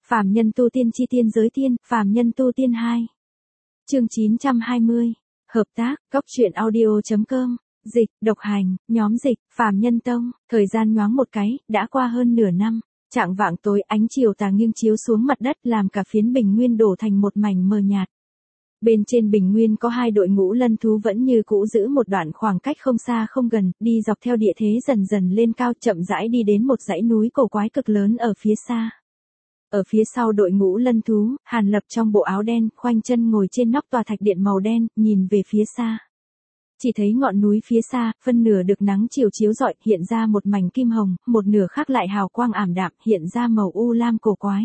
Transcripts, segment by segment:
Phàm nhân tu tiên chi tiên giới tiên, phàm nhân tu tiên 2. Chương 920. Hợp tác, Cóc truyện audio.com. Dịch, độc hành, nhóm dịch, phàm nhân tông. Thời gian nhoáng một cái, đã qua hơn nửa năm. Trạng vạng tối, ánh chiều tà nghiêng chiếu xuống mặt đất làm cả phiến bình nguyên đổ thành một mảnh mờ nhạt. Bên trên bình nguyên có hai đội ngũ lân thú vẫn như cũ giữ một đoạn khoảng cách không xa không gần, đi dọc theo địa thế dần dần lên cao, chậm rãi đi đến một dãy núi cổ quái cực lớn ở phía xa. Ở phía sau đội ngũ lân thú, Hàn Lập trong bộ áo đen, khoanh chân ngồi trên nóc tòa thạch điện màu đen, nhìn về phía xa. Chỉ thấy ngọn núi phía xa, phân nửa được nắng chiều chiếu rọi, hiện ra một mảnh kim hồng, một nửa khác lại hào quang ảm đạm, hiện ra màu u lam cổ quái.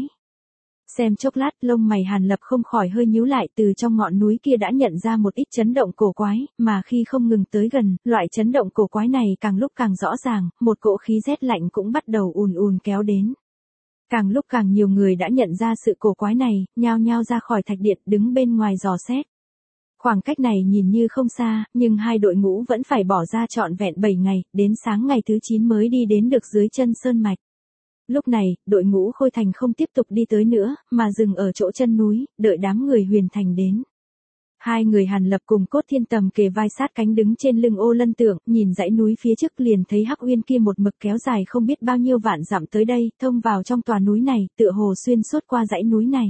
Xem chốc lát, lông mày Hàn Lập không khỏi hơi nhíu lại, từ trong ngọn núi kia đã nhận ra một ít chấn động cổ quái, mà khi không ngừng tới gần, loại chấn động cổ quái này càng lúc càng rõ ràng, một cỗ khí rét lạnh cũng bắt đầu ùn ùn kéo đến. Càng lúc càng nhiều người đã nhận ra sự cổ quái này, nhao nhao ra khỏi thạch điện, đứng bên ngoài dò xét. Khoảng cách này nhìn như không xa, nhưng hai đội ngũ vẫn phải bỏ ra trọn vẹn 7 ngày, đến sáng ngày thứ 9 mới đi đến được dưới chân sơn mạch. Lúc này, đội ngũ Khôi Thành không tiếp tục đi tới nữa, mà dừng ở chỗ chân núi, đợi đám người Huyền Thành đến. Hai người Hàn Lập cùng Cốt Thiên Tầm kề vai sát cánh đứng trên lưng Ô Lân Tượng, nhìn dãy núi phía trước liền thấy Hắc Uyên kia một mực kéo dài không biết bao nhiêu vạn dặm tới đây, thông vào trong tòa núi này, tựa hồ xuyên suốt qua dãy núi này.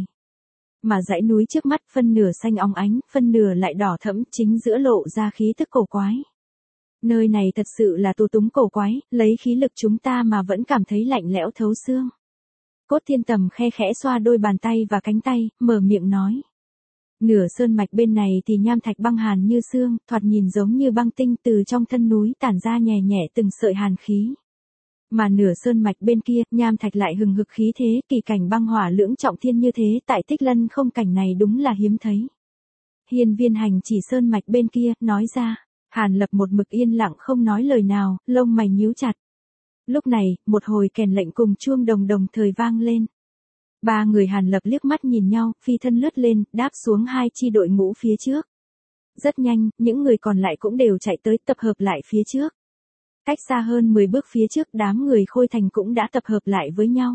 Mà dãy núi trước mắt phân nửa xanh óng ánh, phân nửa lại đỏ thẫm, chính giữa lộ ra khí tức cổ quái. Nơi này thật sự là tu túng cổ quái, lấy khí lực chúng ta mà vẫn cảm thấy lạnh lẽo thấu xương. Cốt Thiên Tầm khe khẽ xoa đôi bàn tay và cánh tay, mở miệng nói. Nửa sơn mạch bên này thì nham thạch băng hàn như xương, thoạt nhìn giống như băng tinh, từ trong thân núi tản ra nhẹ nhẹ từng sợi hàn khí. Mà nửa sơn mạch bên kia, nham thạch lại hừng hực khí thế, kỳ cảnh băng hỏa lưỡng trọng thiên như thế, tại Tích Lân không cảnh này đúng là hiếm thấy. Hiên Viên Hành chỉ sơn mạch bên kia, nói ra. Hàn Lập một mực yên lặng không nói lời nào, lông mày nhíu chặt. Lúc này, một hồi kèn lệnh cùng chuông đồng đồng thời vang lên. Ba người Hàn Lập liếc mắt nhìn nhau, phi thân lướt lên, đáp xuống hai chi đội ngũ phía trước. Rất nhanh, những người còn lại cũng đều chạy tới tập hợp lại phía trước. Cách xa hơn 10 bước phía trước, đám người Khôi Thành cũng đã tập hợp lại với nhau.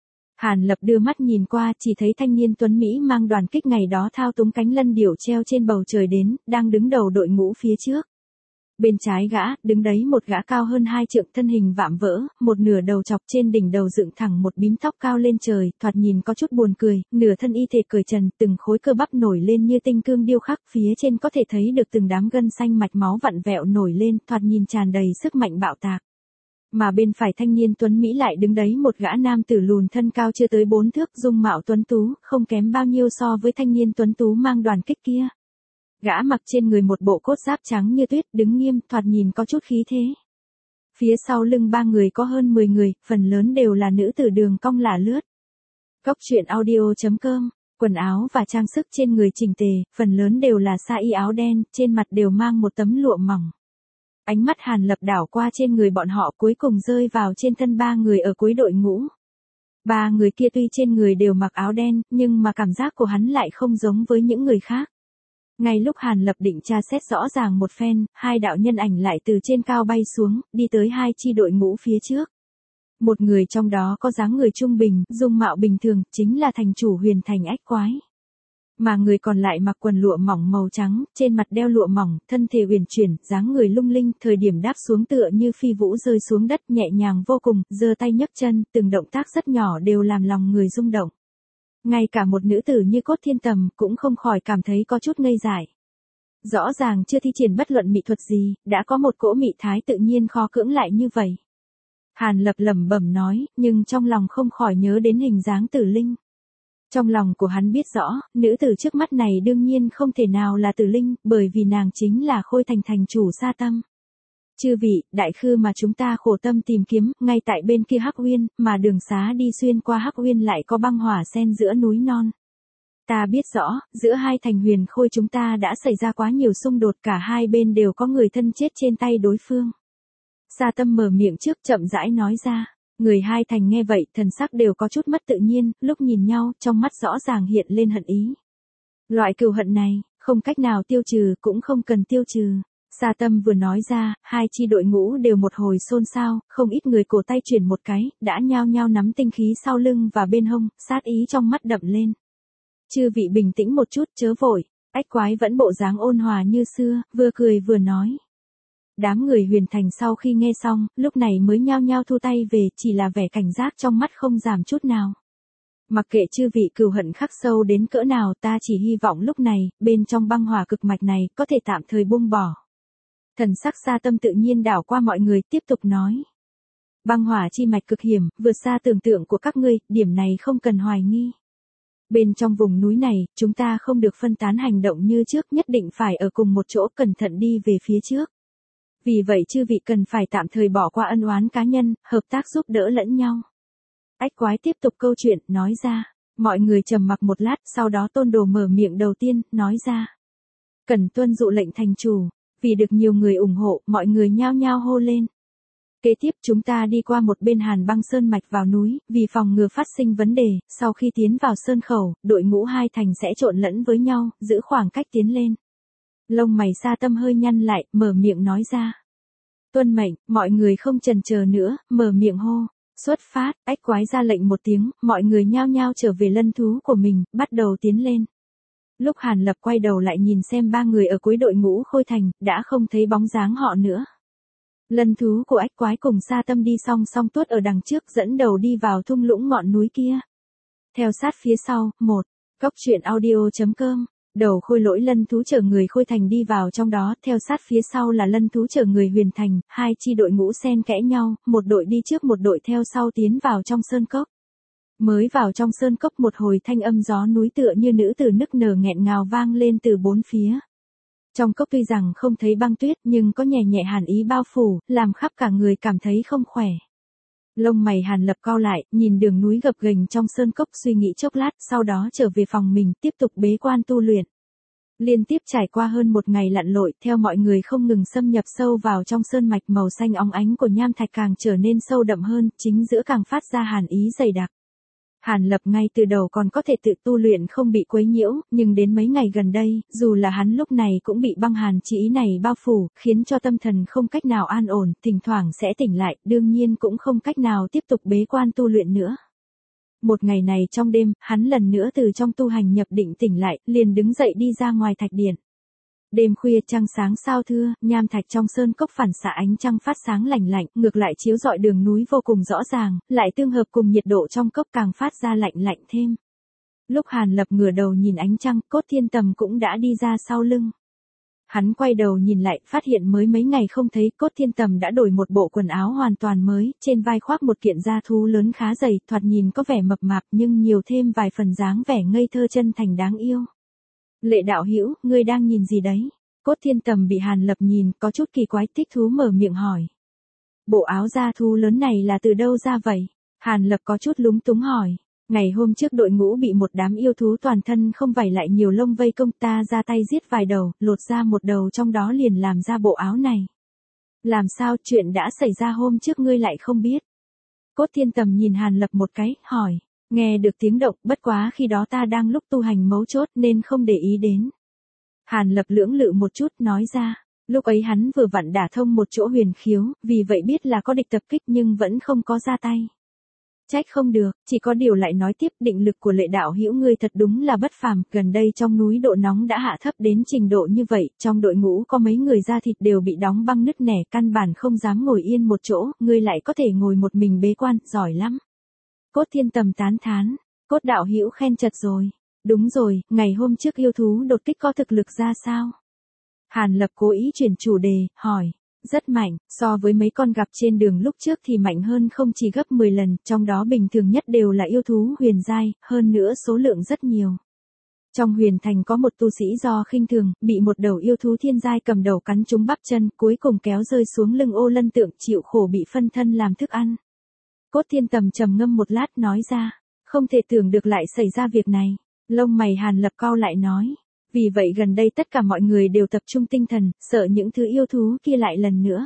Hàn Lập đưa mắt nhìn qua, chỉ thấy thanh niên tuấn Mỹ mang đoàn kích ngày đó thao túng cánh lân điểu treo trên bầu trời đến, đang đứng đầu đội ngũ phía trước. Bên trái gã, đứng đấy một gã cao hơn 2 trượng, thân hình vạm vỡ, một nửa đầu chọc, trên đỉnh đầu dựng thẳng một bím tóc cao lên trời, thoạt nhìn có chút buồn cười, nửa thân y thể cởi trần, từng khối cơ bắp nổi lên như tinh cương điêu khắc, phía trên có thể thấy được từng đám gân xanh mạch máu vặn vẹo nổi lên, thoạt nhìn tràn đầy sức mạnh bạo tạc. Mà bên phải thanh niên tuấn Mỹ lại đứng đấy một gã nam tử lùn thân cao chưa tới 4 thước, dung mạo tuấn tú, không kém bao nhiêu so với thanh niên tuấn tú mang đoàn kích kia. Gã mặc trên người một bộ cốt giáp trắng như tuyết, đứng nghiêm, thoạt nhìn có chút khí thế. Phía sau lưng ba người có hơn 10 người, phần lớn đều là nữ tử đường cong lả lướt. Cóc truyện audio.com, quần áo và trang sức trên người chỉnh tề, phần lớn đều là sa y áo đen, trên mặt đều mang một tấm lụa mỏng. Ánh mắt Hàn Lập đảo qua trên người bọn họ, cuối cùng rơi vào trên thân ba người ở cuối đội ngũ. Ba người kia tuy trên người đều mặc áo đen, nhưng mà cảm giác của hắn lại không giống với những người khác. Ngay lúc Hàn Lập định tra xét rõ ràng một phen, hai đạo nhân ảnh lại từ trên cao bay xuống, đi tới hai chi đội ngũ phía trước. Một người trong đó có dáng người trung bình, dung mạo bình thường, chính là thành chủ Huyền Thành Ách Quái. Mà người còn lại mặc quần lụa mỏng màu trắng, trên mặt đeo lụa mỏng, thân thể uyển chuyển, dáng người lung linh, thời điểm đáp xuống tựa như phi vũ rơi xuống đất, nhẹ nhàng vô cùng, giơ tay nhấc chân, từng động tác rất nhỏ đều làm lòng người rung động. Ngay cả một nữ tử như Cốt Thiên Tầm cũng không khỏi cảm thấy có chút ngây dại. Rõ ràng chưa thi triển bất luận mỹ thuật gì, đã có một cỗ mị thái tự nhiên khó cưỡng lại như vậy. Hàn Lập lẩm bẩm nói, nhưng trong lòng không khỏi nhớ đến hình dáng Tử Linh. Trong lòng của hắn biết rõ, nữ tử trước mắt này đương nhiên không thể nào là Tử Linh, bởi vì nàng chính là Khôi Thành thành chủ Sa Tâm. Chư vị, đại khư mà chúng ta khổ tâm tìm kiếm, ngay tại bên kia Hắc Uyên, mà đường xá đi xuyên qua Hắc Uyên lại có băng hỏa xen giữa núi non. Ta biết rõ, giữa hai thành Huyền Khôi chúng ta đã xảy ra quá nhiều xung đột, cả hai bên đều có người thân chết trên tay đối phương. Sa Tâm mở miệng trước, chậm rãi nói ra. Người hai thành nghe vậy, thần sắc đều có chút mất tự nhiên, lúc nhìn nhau, trong mắt rõ ràng hiện lên hận ý. Loại cừu hận này, không cách nào tiêu trừ, cũng không cần tiêu trừ. Sa Tâm vừa nói ra, hai chi đội ngũ đều một hồi xôn xao, không ít người cổ tay chuyển một cái, đã nhao nhao nắm tinh khí sau lưng và bên hông, sát ý trong mắt đậm lên. Chư vị bình tĩnh một chút, chớ vội. Ách Quái vẫn bộ dáng ôn hòa như xưa, vừa cười vừa nói. Đám người Huyền Thành sau khi nghe xong, lúc này mới nhao nhao thu tay về, chỉ là vẻ cảnh giác trong mắt không giảm chút nào. Mặc kệ chư vị cừu hận khắc sâu đến cỡ nào, ta chỉ hy vọng lúc này, bên trong băng hỏa cực mạch này, có thể tạm thời buông bỏ. Thần sắc Sa Tâm tự nhiên đảo qua mọi người, tiếp tục nói. Băng hỏa chi mạch cực hiểm, vượt xa tưởng tượng của các ngươi, điểm này không cần hoài nghi. Bên trong vùng núi này, chúng ta không được phân tán hành động như trước, nhất định phải ở cùng một chỗ, cẩn thận đi về phía trước. Vì vậy chư vị cần phải tạm thời bỏ qua ân oán cá nhân, hợp tác giúp đỡ lẫn nhau. Ách Quái tiếp tục câu chuyện, nói ra. Mọi người trầm mặc một lát, sau đó Tôn Đồ mở miệng đầu tiên, nói ra. Cần tuân dụ lệnh thành chủ. Vì được nhiều người ủng hộ, mọi người nhao nhao hô lên. Kế tiếp chúng ta đi qua một bên Hàn Băng Sơn mạch vào núi, vì phòng ngừa phát sinh vấn đề, sau khi tiến vào sơn khẩu, đội ngũ hai thành sẽ trộn lẫn với nhau, giữ khoảng cách tiến lên. Lông mày Sa Tâm hơi nhăn lại, mở miệng nói ra. Tuân mệnh, mọi người không chần chờ nữa, mở miệng hô. Xuất phát, Ách Quái ra lệnh một tiếng, mọi người nhao nhao trở về lân thú của mình, bắt đầu tiến lên. Lúc Hàn Lập quay đầu lại nhìn xem ba người ở cuối đội ngũ Khôi Thành, đã không thấy bóng dáng họ nữa. Lân thú của Ách Quái cùng Sa Tâm đi song song tuốt ở đằng trước, dẫn đầu đi vào thung lũng ngọn núi kia. Theo sát phía sau, Cốc truyện audio.com, đầu Khôi Lỗi lân thú chở người Khôi Thành đi vào trong đó, theo sát phía sau là lân thú chở người Huyền Thành, hai chi đội ngũ xen kẽ nhau, một đội đi trước một đội theo sau tiến vào trong sơn cốc. Mới vào trong sơn cốc một hồi thanh âm gió núi tựa như nữ tử nức nở nghẹn ngào vang lên từ bốn phía. Trong cốc tuy rằng không thấy băng tuyết nhưng có nhẹ nhẹ hàn ý bao phủ, làm khắp cả người cảm thấy không khỏe. Lông mày Hàn Lập cau lại, nhìn đường núi gập ghềnh trong sơn cốc suy nghĩ chốc lát, sau đó trở về phòng mình, tiếp tục bế quan tu luyện. Liên tiếp trải qua hơn một ngày lặn lội, theo mọi người không ngừng xâm nhập sâu vào trong sơn mạch, màu xanh óng ánh của nham thạch càng trở nên sâu đậm hơn, chính giữa càng phát ra hàn ý dày đặc. Hàn Lập ngay từ đầu còn có thể tự tu luyện không bị quấy nhiễu, nhưng đến mấy ngày gần đây, dù là hắn lúc này cũng bị băng hàn chi ý này bao phủ, khiến cho tâm thần không cách nào an ổn, thỉnh thoảng sẽ tỉnh lại, đương nhiên cũng không cách nào tiếp tục bế quan tu luyện nữa. Một ngày này trong đêm, hắn lần nữa từ trong tu hành nhập định tỉnh lại, liền đứng dậy đi ra ngoài thạch điện. Đêm khuya trăng sáng sao thưa, nham thạch trong sơn cốc phản xạ ánh trăng phát sáng lạnh lạnh, ngược lại chiếu rọi đường núi vô cùng rõ ràng, lại tương hợp cùng nhiệt độ trong cốc càng phát ra lạnh lạnh thêm. Lúc Hàn Lập ngửa đầu nhìn ánh trăng, Cốt Thiên Tầm cũng đã đi ra sau lưng. Hắn quay đầu nhìn lại, phát hiện mới mấy ngày không thấy, Cốt Thiên Tầm đã đổi một bộ quần áo hoàn toàn mới, trên vai khoác một kiện da thú lớn khá dày, thoạt nhìn có vẻ mập mạp nhưng nhiều thêm vài phần dáng vẻ ngây thơ chân thành đáng yêu. Lệ đạo hữu, ngươi đang nhìn gì đấy? Cốt Thiên Tầm bị Hàn Lập nhìn, có chút kỳ quái, thích thú mở miệng hỏi. Bộ áo da thú lớn này là từ đâu ra vậy? Hàn Lập có chút lúng túng hỏi. Ngày hôm trước đội ngũ bị một đám yêu thú toàn thân không vảy lại nhiều lông vây công, ta ra tay giết vài đầu, lột ra một đầu trong đó liền làm ra bộ áo này. Làm sao chuyện đã xảy ra hôm trước ngươi lại không biết? Cốt Thiên Tầm nhìn Hàn Lập một cái, hỏi. Nghe được tiếng động, bất quá khi đó ta đang lúc tu hành mấu chốt nên không để ý đến. Hàn Lập lưỡng lự một chút nói ra, lúc ấy hắn vừa vặn đả thông một chỗ huyền khiếu, vì vậy biết là có địch tập kích nhưng vẫn không có ra tay. Trách không được, chỉ có điều lại nói tiếp, định lực của Lệ đạo hữu ngươi thật đúng là bất phàm, gần đây trong núi độ nóng đã hạ thấp đến trình độ như vậy, trong đội ngũ có mấy người da thịt đều bị đóng băng nứt nẻ, căn bản không dám ngồi yên một chỗ, ngươi lại có thể ngồi một mình bế quan, giỏi lắm. Cốt Thiên Tầm tán thán, Cốt đạo hữu khen chật rồi. Đúng rồi, ngày hôm trước yêu thú đột kích có thực lực ra sao? Hàn Lập cố ý chuyển chủ đề, hỏi. Rất mạnh, so với mấy con gặp trên đường lúc trước thì mạnh hơn không chỉ gấp 10 lần, trong đó bình thường nhất đều là yêu thú huyền giai, hơn nữa số lượng rất nhiều. Trong Huyền Thành có một tu sĩ do khinh thường, bị một đầu yêu thú thiên giai cầm đầu cắn trúng bắp chân, cuối cùng kéo rơi xuống lưng Ô Lân Tượng, chịu khổ bị phân thân làm thức ăn. Cốt Thiên Tầm trầm ngâm một lát nói ra, không thể tưởng được lại xảy ra việc này. Lông mày Hàn Lập cau lại nói, vì vậy gần đây tất cả mọi người đều tập trung tinh thần, sợ những thứ yêu thú kia lại lần nữa.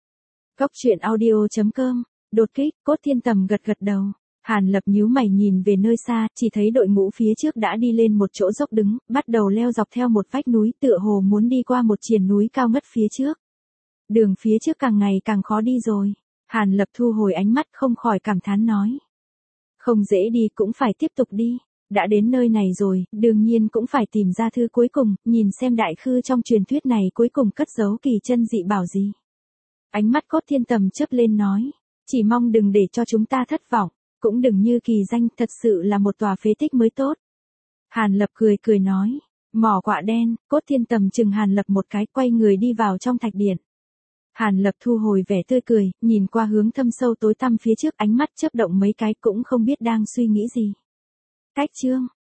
Cốc truyện audio.com, đột kích, Cốt Thiên Tầm gật gật đầu. Hàn Lập nhíu mày nhìn về nơi xa, chỉ thấy đội ngũ phía trước đã đi lên một chỗ dốc đứng, bắt đầu leo dọc theo một vách núi, tựa hồ muốn đi qua một triền núi cao ngất phía trước. Đường phía trước càng ngày càng khó đi rồi. Hàn Lập thu hồi ánh mắt không khỏi cảm thán nói. Không dễ đi cũng phải tiếp tục đi. Đã đến nơi này rồi, đương nhiên cũng phải tìm ra thứ cuối cùng, nhìn xem đại khư trong truyền thuyết này cuối cùng cất giấu kỳ chân dị bảo gì. Ánh mắt Cốt Thiên Tầm chớp lên nói. Chỉ mong đừng để cho chúng ta thất vọng, cũng đừng như kỳ danh thật sự là một tòa phế tích mới tốt. Hàn Lập cười cười nói. Mỏ quạ đen, Cốt Thiên Tầm chừng Hàn Lập một cái quay người đi vào trong thạch điện. Hàn Lập thu hồi vẻ tươi cười, nhìn qua hướng thâm sâu tối tăm phía trước ánh mắt chớp động mấy cái cũng không biết đang suy nghĩ gì. Cách chương.